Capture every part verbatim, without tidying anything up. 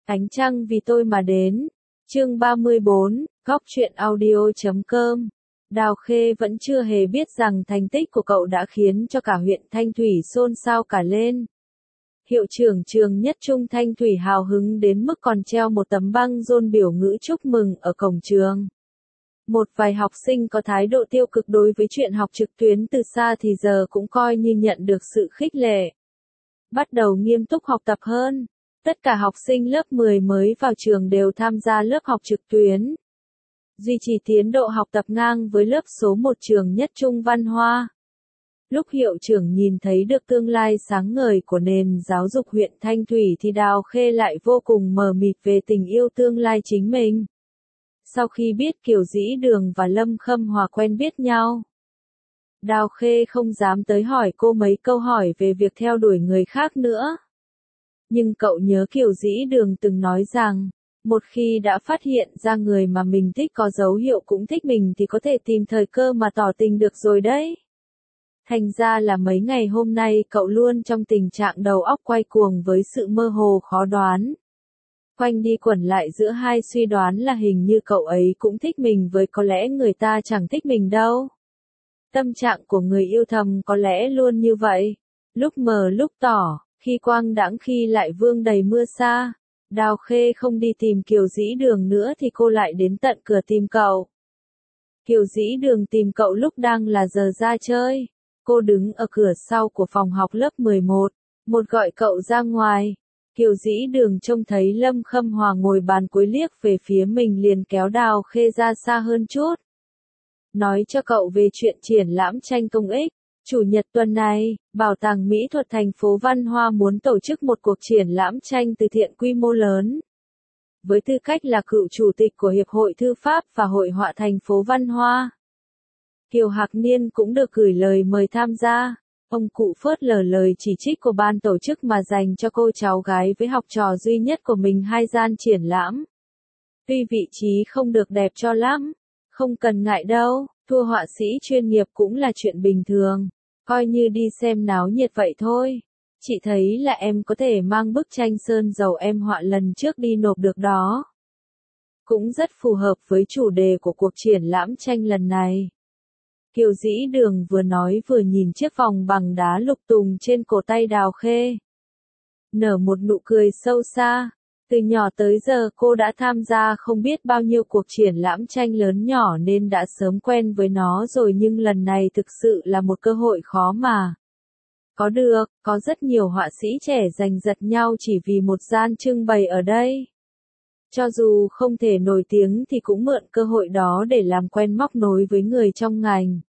Ánh trăng vì tôi mà đến. Chương ba mươi bốn, góc truyện audio chấm com. Đào Khê vẫn chưa hề biết rằng thành tích của cậu đã khiến cho cả huyện Thanh Thủy xôn xao cả lên. Hiệu trưởng trường nhất trung Thanh Thủy hào hứng đến mức còn treo một tấm băng rôn biểu ngữ chúc mừng ở cổng trường. Một vài học sinh có thái độ tiêu cực đối với chuyện học trực tuyến từ xa thì giờ cũng coi như nhận được sự khích lệ. Bắt đầu nghiêm túc học tập hơn. Tất cả học sinh lớp mười mới vào trường đều tham gia lớp học trực tuyến. Duy trì tiến độ học tập ngang với lớp số một trường nhất trung Văn Hoa. Lúc hiệu trưởng nhìn thấy được tương lai sáng ngời của nền giáo dục huyện Thanh Thủy thì Đào Khê lại vô cùng mờ mịt về tình yêu tương lai chính mình. Sau khi biết Kiều Dĩ Đường và Lâm Khâm Hòa quen biết nhau, Đào Khê không dám tới hỏi cô mấy câu hỏi về việc theo đuổi người khác nữa. Nhưng cậu nhớ Kiều Dĩ Đường từng nói rằng, một khi đã phát hiện ra người mà mình thích có dấu hiệu cũng thích mình thì có thể tìm thời cơ mà tỏ tình được rồi đấy. Thành ra là mấy ngày hôm nay cậu luôn trong tình trạng đầu óc quay cuồng với sự mơ hồ khó đoán. Quanh đi quẩn lại giữa hai suy đoán là hình như cậu ấy cũng thích mình với có lẽ người ta chẳng thích mình đâu. Tâm trạng của người yêu thầm có lẽ luôn như vậy, lúc mờ lúc tỏ, khi quang đãng khi lại vương đầy mưa xa. Đào Khê không đi tìm Kiều Dĩ Đường nữa thì cô lại đến tận cửa tìm cậu. Kiều Dĩ Đường tìm cậu lúc đang là giờ ra chơi. Cô đứng ở cửa sau của phòng học lớp mười một, một gọi cậu ra ngoài. Kiều Dĩ Đường trông thấy Lâm Khâm Hòa ngồi bàn cuối liếc về phía mình liền kéo Đào Khê ra xa hơn chút. Nói cho cậu về chuyện triển lãm tranh công ích. Chủ nhật tuần này, Bảo tàng Mỹ thuật thành phố Văn Hoa muốn tổ chức một cuộc triển lãm tranh từ thiện quy mô lớn. Với tư cách là cựu chủ tịch của Hiệp hội Thư pháp và Hội họa thành phố Văn Hoa, Kiều Hạc Niên cũng được gửi lời mời tham gia. Ông cụ phớt lờ lời chỉ trích của ban tổ chức mà dành cho cô cháu gái với học trò duy nhất của mình hai gian triển lãm. Tuy vị trí không được đẹp cho lắm, không cần ngại đâu, thua họa sĩ chuyên nghiệp cũng là chuyện bình thường. Coi như đi xem náo nhiệt vậy thôi. Chị thấy là em có thể mang bức tranh sơn dầu em họa lần trước đi nộp được đó. Cũng rất phù hợp với chủ đề của cuộc triển lãm tranh lần này. Kiều Dĩ Đường vừa nói vừa nhìn chiếc vòng bằng đá lục tùng trên cổ tay Đào Khê. Nở một nụ cười sâu xa. Từ nhỏ tới giờ cô đã tham gia không biết bao nhiêu cuộc triển lãm tranh lớn nhỏ nên đã sớm quen với nó rồi, nhưng lần này thực sự là một cơ hội khó mà có được. Có rất nhiều họa sĩ trẻ giành giật nhau chỉ vì một gian trưng bày ở đây. Cho dù không thể nổi tiếng thì cũng mượn cơ hội đó để làm quen móc nối với người trong ngành.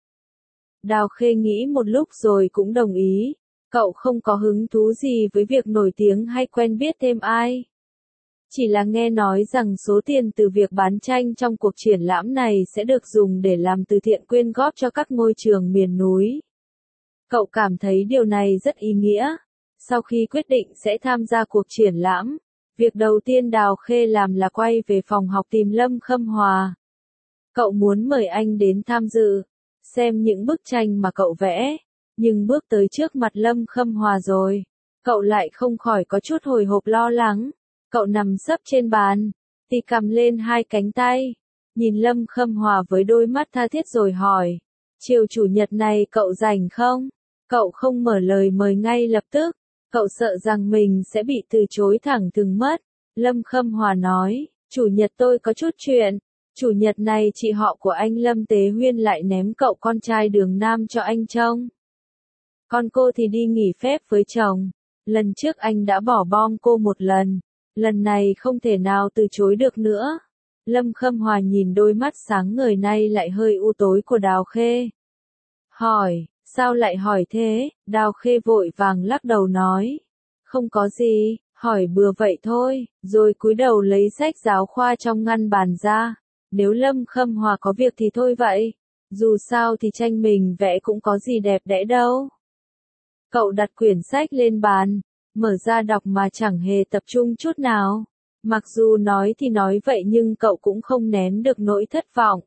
Đào Khê nghĩ một lúc rồi cũng đồng ý. Cậu không có hứng thú gì với việc nổi tiếng hay quen biết thêm ai. Chỉ là nghe nói rằng số tiền từ việc bán tranh trong cuộc triển lãm này sẽ được dùng để làm từ thiện quyên góp cho các ngôi trường miền núi. Cậu cảm thấy điều này rất ý nghĩa. Sau khi quyết định sẽ tham gia cuộc triển lãm, việc đầu tiên Đào Khê làm là quay về phòng học tìm Lâm Khâm Hòa. Cậu muốn mời anh đến tham dự, xem những bức tranh mà cậu vẽ. Nhưng bước tới trước mặt Lâm Khâm Hòa rồi, cậu lại không khỏi có chút hồi hộp lo lắng. Cậu nằm sấp trên bàn, tì cầm lên hai cánh tay, nhìn Lâm Khâm Hòa với đôi mắt tha thiết rồi hỏi, chiều chủ nhật này cậu rảnh không? Cậu không mở lời mời ngay lập tức, cậu sợ rằng mình sẽ bị từ chối thẳng thừng mất. Lâm Khâm Hòa nói, chủ nhật tôi có chút chuyện, chủ nhật này chị họ của anh Lâm Tế Huyên lại ném cậu con trai Đường Nam cho anh trông. Còn cô thì đi nghỉ phép với chồng, lần trước anh đã bỏ bom cô một lần. Lần này không thể nào từ chối được nữa. Lâm Khâm Hòa nhìn đôi mắt sáng ngời nay lại hơi u tối của Đào Khê. Hỏi, sao lại hỏi thế? Đào Khê vội vàng lắc đầu nói. Không có gì, hỏi bừa vậy thôi, rồi cúi đầu lấy sách giáo khoa trong ngăn bàn ra. Nếu Lâm Khâm Hòa có việc thì thôi vậy. Dù sao thì tranh mình vẽ cũng có gì đẹp đẽ đâu. Cậu đặt quyển sách lên bàn. Mở ra đọc mà chẳng hề tập trung chút nào. Mặc dù nói thì nói vậy nhưng cậu cũng không nén được nỗi thất vọng.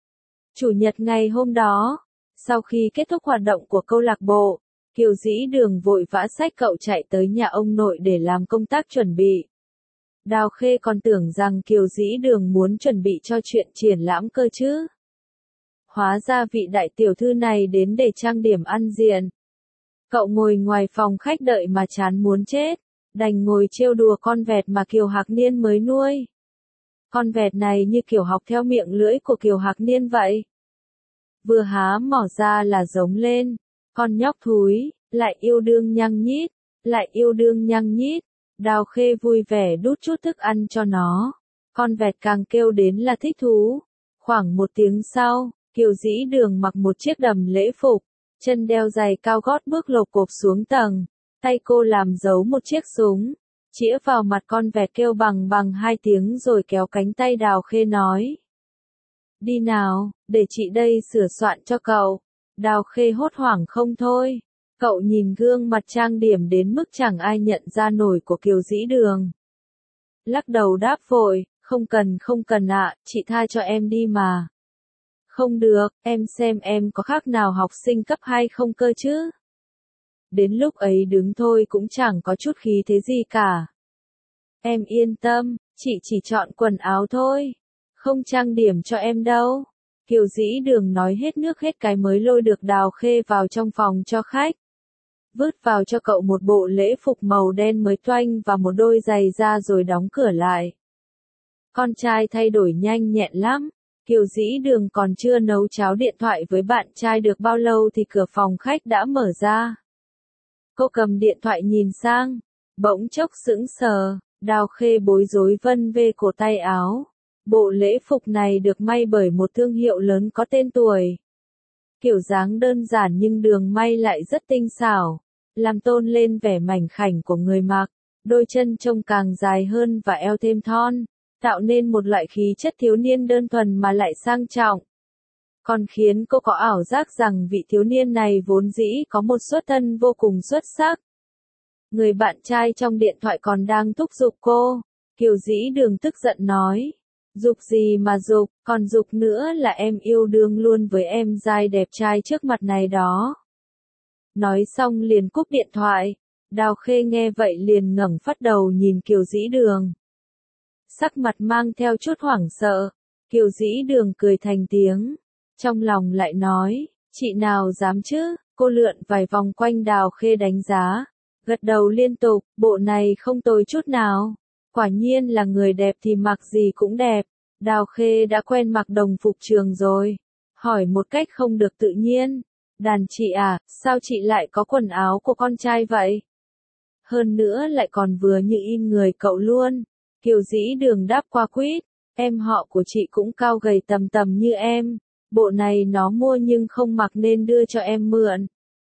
Chủ nhật ngày hôm đó, sau khi kết thúc hoạt động của câu lạc bộ, Kiều Dĩ Đường vội vã xách cậu chạy tới nhà ông nội để làm công tác chuẩn bị. Đào Khê còn tưởng rằng Kiều Dĩ Đường muốn chuẩn bị cho chuyện triển lãm cơ chứ. Hóa ra vị đại tiểu thư này đến để trang điểm ăn diện. Cậu ngồi ngoài phòng khách đợi mà chán muốn chết, đành ngồi trêu đùa con vẹt mà Kiều Hạc Niên mới nuôi. Con vẹt này như kiểu học theo miệng lưỡi của Kiều Hạc Niên vậy. Vừa há mỏ ra là giống lên, con nhóc thúi, lại yêu đương nhăng nhít, lại yêu đương nhăng nhít. Đào Khê vui vẻ đút chút thức ăn cho nó. Con vẹt càng kêu đến là thích thú. Khoảng một tiếng sau, Kiều Dĩ Đường mặc một chiếc đầm lễ phục, chân đeo giày cao gót bước lộp cộp xuống tầng. Tay cô làm dấu một chiếc súng, chĩa vào mặt con vẹt kêu bằng bằng hai tiếng rồi kéo cánh tay Đào Khê nói. Đi nào, để chị đây sửa soạn cho cậu. Đào Khê hốt hoảng không thôi. Cậu nhìn gương mặt trang điểm đến mức chẳng ai nhận ra nổi của Kiều Dĩ Đường. Lắc đầu đáp vội, không cần không cần ạ, chị tha cho em đi mà. Không được, em xem em có khác nào học sinh cấp hai không cơ chứ. Đến lúc ấy đứng thôi cũng chẳng có chút khí thế gì cả. Em yên tâm, chị chỉ chọn quần áo thôi. Không trang điểm cho em đâu. Kiều Dĩ Đường nói hết nước hết cái mới lôi được Đào Khê vào trong phòng cho khách. Vứt vào cho cậu một bộ lễ phục màu đen mới toanh và một đôi giày da rồi đóng cửa lại. Con trai thay đổi nhanh nhẹn lắm. Kiều Dĩ Đường còn chưa nấu cháo điện thoại với bạn trai được bao lâu thì cửa phòng khách đã mở ra. Cô cầm điện thoại nhìn sang, bỗng chốc sững sờ, Đào Khê bối rối vân vê cổ tay áo. Bộ lễ phục này được may bởi một thương hiệu lớn có tên tuổi. Kiểu dáng đơn giản nhưng đường may lại rất tinh xảo, làm tôn lên vẻ mảnh khảnh của người mặc. Đôi chân trông càng dài hơn và eo thêm thon, tạo nên một loại khí chất thiếu niên đơn thuần mà lại sang trọng. Còn khiến cô có ảo giác rằng vị thiếu niên này vốn dĩ có một xuất thân vô cùng xuất sắc. Người bạn trai trong điện thoại còn đang thúc giục cô. Kiều Dĩ Đường tức giận nói. Giục gì mà giục, còn giục nữa là em yêu đương luôn với em giai đẹp trai trước mặt này đó. Nói xong liền cúp điện thoại. Đào Khê nghe vậy liền ngẩng phát đầu nhìn Kiều Dĩ Đường. Sắc mặt mang theo chút hoảng sợ. Kiều Dĩ Đường cười thành tiếng. Trong lòng lại nói, chị nào dám chứ. Cô lượn vài vòng quanh Đào Khê đánh giá. Gật đầu liên tục, bộ này không tồi chút nào. Quả nhiên là người đẹp thì mặc gì cũng đẹp. Đào Khê đã quen mặc đồng phục trường rồi. Hỏi một cách không được tự nhiên. Đàn chị à, sao chị lại có quần áo của con trai vậy? Hơn nữa lại còn vừa như in người cậu luôn. Kiều Dĩ Đường đáp qua quýt. Em họ của chị cũng cao gầy tầm tầm như em. Bộ này nó mua nhưng không mặc nên đưa cho em mượn.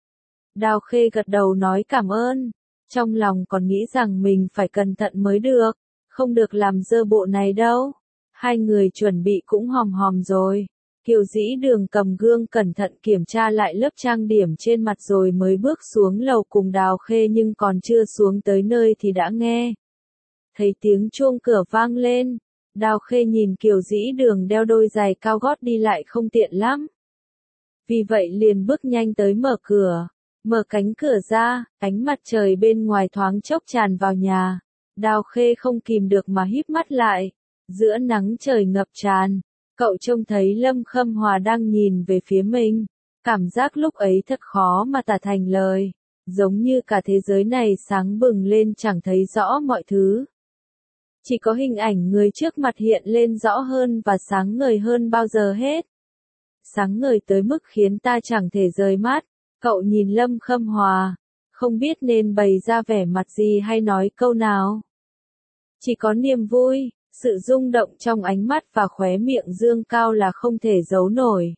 Đào Khê gật đầu nói cảm ơn. Trong lòng còn nghĩ rằng mình phải cẩn thận mới được. Không được làm dơ bộ này đâu. Hai người chuẩn bị cũng hòm hòm rồi. Kiều Dĩ Đường cầm gương cẩn thận kiểm tra lại lớp trang điểm trên mặt rồi mới bước xuống lầu cùng Đào Khê, nhưng còn chưa xuống tới nơi thì đã nghe thấy tiếng chuông cửa vang lên. Đào Khê nhìn Kiều Dĩ Đường đeo đôi giày cao gót đi lại không tiện lắm. Vì vậy liền bước nhanh tới mở cửa. Mở cánh cửa ra, ánh mặt trời bên ngoài thoáng chốc tràn vào nhà. Đào Khê không kìm được mà híp mắt lại. Giữa nắng trời ngập tràn, cậu trông thấy Lâm Khâm Hòa đang nhìn về phía mình. Cảm giác lúc ấy thật khó mà tả thành lời. Giống như cả thế giới này sáng bừng lên chẳng thấy rõ mọi thứ. Chỉ có hình ảnh người trước mặt hiện lên rõ hơn và sáng ngời hơn bao giờ hết. Sáng ngời tới mức khiến ta chẳng thể rời mắt. Cậu nhìn Lâm Khâm Hòa, không biết nên bày ra vẻ mặt gì hay nói câu nào. Chỉ có niềm vui, sự rung động trong ánh mắt và khóe miệng dương cao là không thể giấu nổi.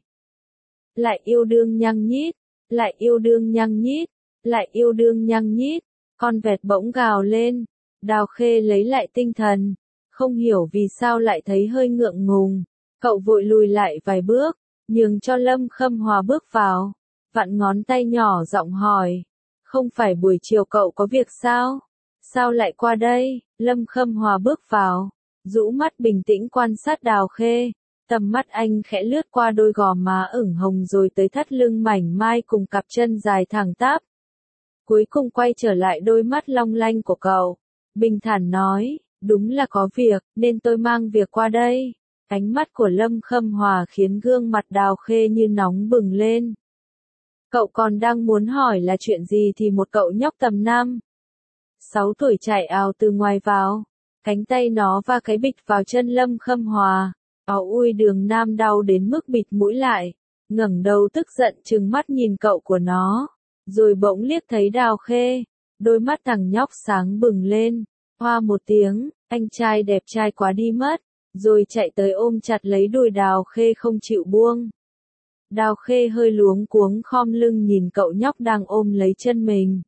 Lại yêu đương nhăng nhít, lại yêu đương nhăng nhít, lại yêu đương nhăng nhít, con vẹt bỗng gào lên. Đào Khê lấy lại tinh thần, không hiểu vì sao lại thấy hơi ngượng ngùng. Cậu vội lùi lại vài bước, nhường cho Lâm Khâm Hòa bước vào. Vặn ngón tay nhỏ giọng hỏi, không phải buổi chiều cậu có việc sao? Sao lại qua đây? Lâm Khâm Hòa bước vào, rũ mắt bình tĩnh quan sát Đào Khê. Tầm mắt anh khẽ lướt qua đôi gò má ửng hồng rồi tới thắt lưng mảnh mai cùng cặp chân dài thẳng tắp. Cuối cùng quay trở lại đôi mắt long lanh của cậu. Bình thản nói, đúng là có việc, nên tôi mang việc qua đây. Ánh mắt của Lâm Khâm Hòa khiến gương mặt Đào Khê như nóng bừng lên. Cậu còn đang muốn hỏi là chuyện gì thì một cậu nhóc tầm năm, sáu tuổi chạy ào từ ngoài vào. Cánh tay nó và cái bịch vào chân Lâm Khâm Hòa. Áo ui Đường Nam đau đến mức bịt mũi lại. Ngẩng đầu tức giận trừng mắt nhìn cậu của nó. Rồi bỗng liếc thấy Đào Khê. Đôi mắt thằng nhóc sáng bừng lên. Hoa một tiếng, anh trai đẹp trai quá đi mất. Rồi chạy tới ôm chặt lấy đùi Đào Khê không chịu buông. Đào Khê hơi luống cuống khom lưng nhìn cậu nhóc đang ôm lấy chân mình.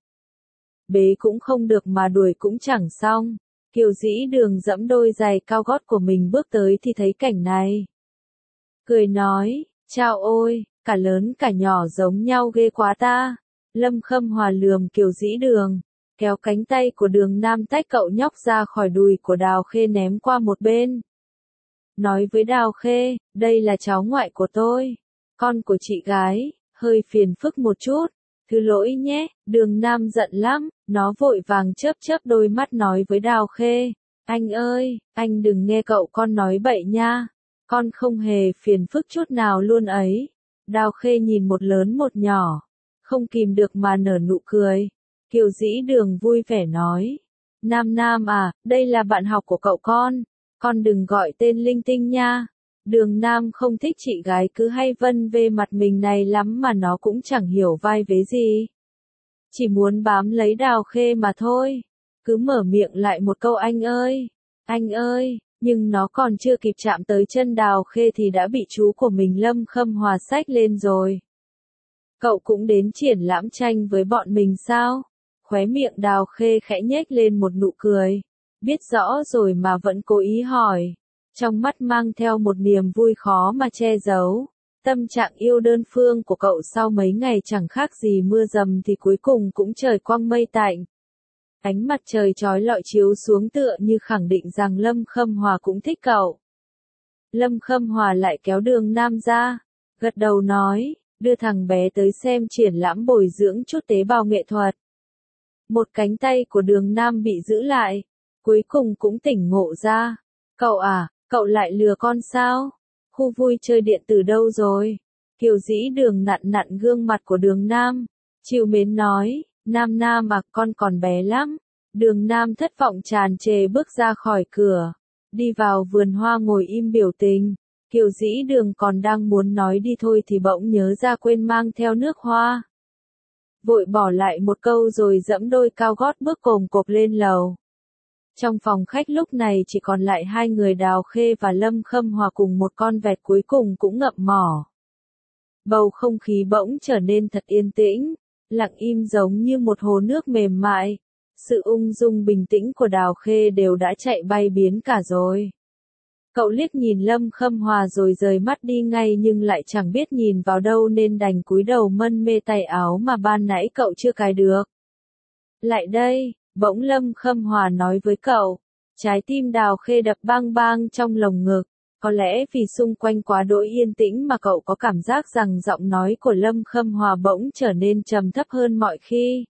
Bế cũng không được mà đuổi cũng chẳng xong. Kiều Dĩ Đường dẫm đôi giày cao gót của mình bước tới thì thấy cảnh này. Cười nói, chao ôi, cả lớn cả nhỏ giống nhau ghê quá ta. Lâm Khâm Hòa lườm Kiều Dĩ Đường, kéo cánh tay của Đường Nam tách cậu nhóc ra khỏi đùi của Đào Khê ném qua một bên. Nói với Đào Khê, đây là cháu ngoại của tôi, con của chị gái, hơi phiền phức một chút. Thứ lỗi nhé, Đường Nam giận lắm, nó vội vàng chớp chớp đôi mắt nói với Đào Khê. Anh ơi, anh đừng nghe cậu con nói bậy nha, con không hề phiền phức chút nào luôn ấy. Đào Khê nhìn một lớn một nhỏ, không kìm được mà nở nụ cười. Kiều Dĩ Đường vui vẻ nói. Nam Nam à, đây là bạn học của cậu con, con đừng gọi tên linh tinh nha. Đường Nam không thích chị gái cứ hay vân về mặt mình này lắm mà nó cũng chẳng hiểu vai vế gì. Chỉ muốn bám lấy Đào Khê mà thôi. Cứ mở miệng lại một câu anh ơi, anh ơi, nhưng nó còn chưa kịp chạm tới chân Đào Khê thì đã bị chú của mình Lâm Khâm Hòa xách lên rồi. Cậu cũng đến triển lãm tranh với bọn mình sao? Khóe miệng Đào Khê khẽ nhếch lên một nụ cười. Biết rõ rồi mà vẫn cố ý hỏi. Trong mắt mang theo một niềm vui khó mà che giấu. Tâm trạng yêu đơn phương của cậu sau mấy ngày chẳng khác gì mưa dầm thì cuối cùng cũng trời quang mây tạnh. Ánh mặt trời chói lọi chiếu xuống tựa như khẳng định rằng Lâm Khâm Hòa cũng thích cậu. Lâm Khâm Hòa lại kéo Đường Nam ra, gật đầu nói, đưa thằng bé tới xem triển lãm bồi dưỡng chút tế bào nghệ thuật. Một cánh tay của Đường Nam bị giữ lại, cuối cùng cũng tỉnh ngộ ra. Cậu à, cậu lại lừa con sao? Khu vui chơi điện tử đâu rồi? Kiều Dĩ Đường nặn nặn gương mặt của Đường Nam, trìu mến nói, Nam Nam à, con còn bé lắm. Đường Nam thất vọng tràn trề bước ra khỏi cửa, đi vào vườn hoa ngồi im biểu tình. Kiều Dĩ Đường còn đang muốn nói đi thôi thì bỗng nhớ ra quên mang theo nước hoa. Vội bỏ lại một câu rồi dẫm đôi cao gót bước cồm cộp lên lầu. Trong phòng khách lúc này chỉ còn lại hai người Đào Khê và Lâm Khâm Hòa cùng một con vẹt cuối cùng cũng ngậm mỏ. Bầu không khí bỗng trở nên thật yên tĩnh, lặng im giống như một hồ nước mềm mại. Sự ung dung bình tĩnh của Đào Khê đều đã chạy bay biến cả rồi. Cậu liếc nhìn Lâm Khâm Hòa rồi rời mắt đi ngay nhưng lại chẳng biết nhìn vào đâu nên đành cúi đầu mân mê tay áo mà ban nãy cậu chưa cài được. Lại đây, bỗng Lâm Khâm Hòa nói với cậu. Trái tim Đào Khê đập bang bang trong lồng ngực. Có lẽ vì xung quanh quá đỗi yên tĩnh mà cậu có cảm giác rằng giọng nói của Lâm Khâm Hòa bỗng trở nên trầm thấp hơn mọi khi.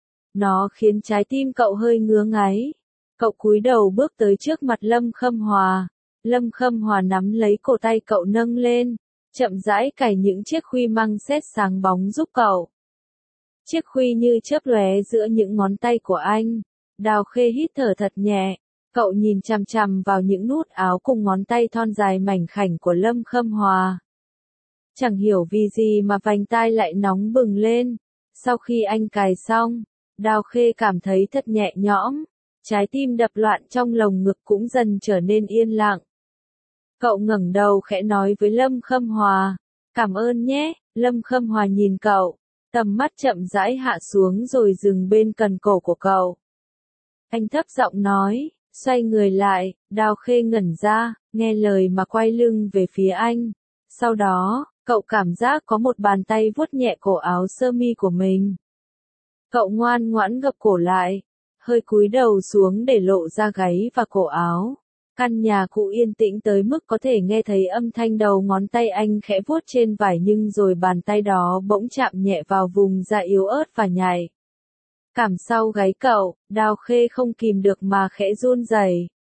Nó khiến trái tim cậu hơi ngứa ngáy. Cậu cúi đầu bước tới trước mặt Lâm Khâm Hòa. Lâm Khâm Hòa nắm lấy cổ tay cậu nâng lên, chậm rãi cài những chiếc khuy măng sét sáng bóng giúp cậu. Chiếc khuy như chớp lóe giữa những ngón tay của anh. Đào Khê hít thở thật nhẹ, cậu nhìn chằm chằm vào những nút áo cùng ngón tay thon dài mảnh khảnh của Lâm Khâm Hòa. Chẳng hiểu vì gì mà vành tai lại nóng bừng lên. Sau khi anh cài xong, Đào Khê cảm thấy thật nhẹ nhõm, trái tim đập loạn trong lồng ngực cũng dần trở nên yên lặng. Cậu ngẩng đầu khẽ nói với Lâm Khâm Hòa, cảm ơn nhé. Lâm Khâm Hòa nhìn cậu, tầm mắt chậm rãi hạ xuống rồi dừng bên cần cổ của cậu. Anh thấp giọng nói, xoay người lại. Đào Khê ngẩn ra, nghe lời mà quay lưng về phía anh. Sau đó, cậu cảm giác có một bàn tay vuốt nhẹ cổ áo sơ mi của mình. Cậu ngoan ngoãn gập cổ lại, hơi cúi đầu xuống để lộ ra gáy và cổ áo. Căn nhà cũ yên tĩnh tới mức có thể nghe thấy âm thanh đầu ngón tay anh khẽ vuốt trên vải nhưng rồi bàn tay đó bỗng chạm nhẹ vào vùng da yếu ớt và nhạy. Cảm sau gáy cậu, Đào Khê không kìm được mà khẽ run rẩy.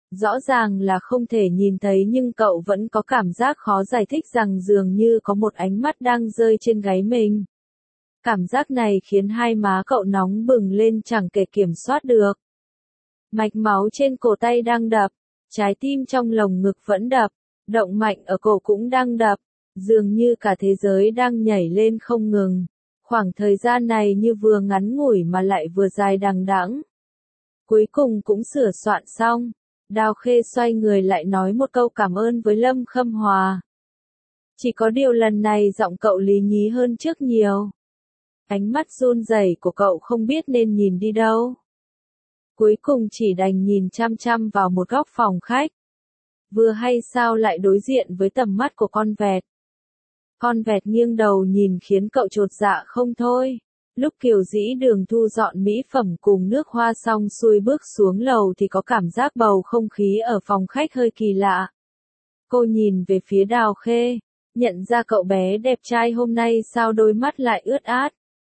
Rõ ràng là không thể nhìn thấy nhưng cậu vẫn có cảm giác khó giải thích rằng dường như có một ánh mắt đang rơi trên gáy mình. Cảm giác này khiến hai má cậu nóng bừng lên chẳng thể kiểm soát được. Mạch máu trên cổ tay đang đập, trái tim trong lồng ngực vẫn đập, động mạch ở cổ cũng đang đập, dường như cả thế giới đang nhảy lên không ngừng. Khoảng thời gian này như vừa ngắn ngủi mà lại vừa dài đằng đẵng. Cuối cùng cũng sửa soạn xong, Đào Khê xoay người lại nói một câu cảm ơn với Lâm Khâm Hòa. Chỉ có điều lần này giọng cậu lý nhí hơn trước nhiều. Ánh mắt run rẩy của cậu không biết nên nhìn đi đâu. Cuối cùng chỉ đành nhìn chăm chăm vào một góc phòng khách. Vừa hay sao lại đối diện với tầm mắt của con vẹt. Con vẹt nghiêng đầu nhìn khiến cậu chột dạ không thôi. Lúc Kiều Dĩ Đường thu dọn mỹ phẩm cùng nước hoa xong xuôi bước xuống lầu thì có cảm giác bầu không khí ở phòng khách hơi kỳ lạ. Cô nhìn về phía Đào Khê, nhận ra cậu bé đẹp trai hôm nay sao đôi mắt lại ướt át.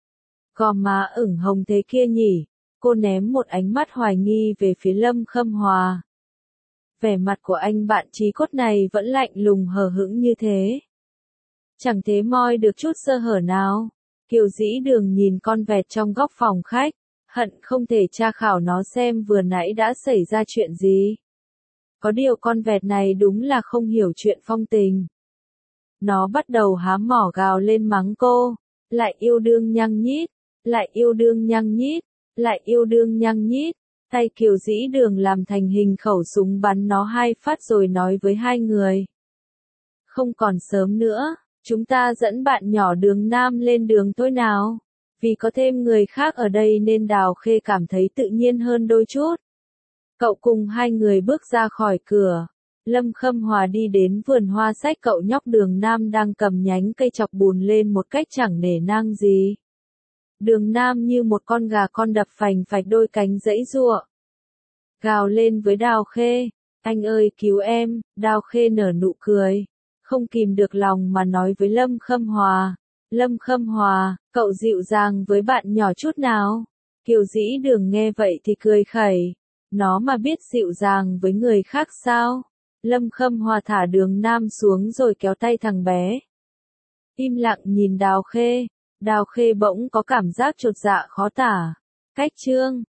Gò má ửng hồng thế kia nhỉ, cô ném một ánh mắt hoài nghi về phía Lâm Khâm Hòa. Vẻ mặt của anh bạn trí cốt này vẫn lạnh lùng hờ hững như thế. Chẳng thế moi được chút sơ hở nào. Kiều Dĩ Đường nhìn con vẹt trong góc phòng khách, hận không thể tra khảo nó xem vừa nãy đã xảy ra chuyện gì. Có điều con vẹt này đúng là không hiểu chuyện phong tình. Nó bắt đầu há mỏ gào lên mắng cô, lại yêu đương nhăng nhít, lại yêu đương nhăng nhít, lại yêu đương nhăng nhít. Tay Kiều Dĩ Đường làm thành hình khẩu súng bắn nó hai phát rồi nói với hai người. Không còn sớm nữa. Chúng ta dẫn bạn nhỏ Đường Nam lên đường thôi nào. Vì có thêm người khác ở đây nên Đào Khê cảm thấy tự nhiên hơn đôi chút. Cậu cùng hai người bước ra khỏi cửa. Lâm Khâm Hòa đi đến vườn hoa sách cậu nhóc Đường Nam đang cầm nhánh cây chọc bùn lên một cách chẳng nể nang gì. Đường Nam như một con gà con đập phành phạch đôi cánh giãy giụa. Gào lên với Đào Khê. Anh ơi cứu em, Đào Khê nở nụ cười. Không kìm được lòng mà nói với Lâm Khâm Hòa. Lâm Khâm Hòa, cậu dịu dàng với bạn nhỏ chút nào. Kiều Dĩ Đường nghe vậy thì cười khẩy. Nó mà biết dịu dàng với người khác sao? Lâm Khâm Hòa thả Đường Nam xuống rồi kéo tay thằng bé. Im lặng nhìn Đào Khê. Đào Khê bỗng có cảm giác chột dạ khó tả. Cách chương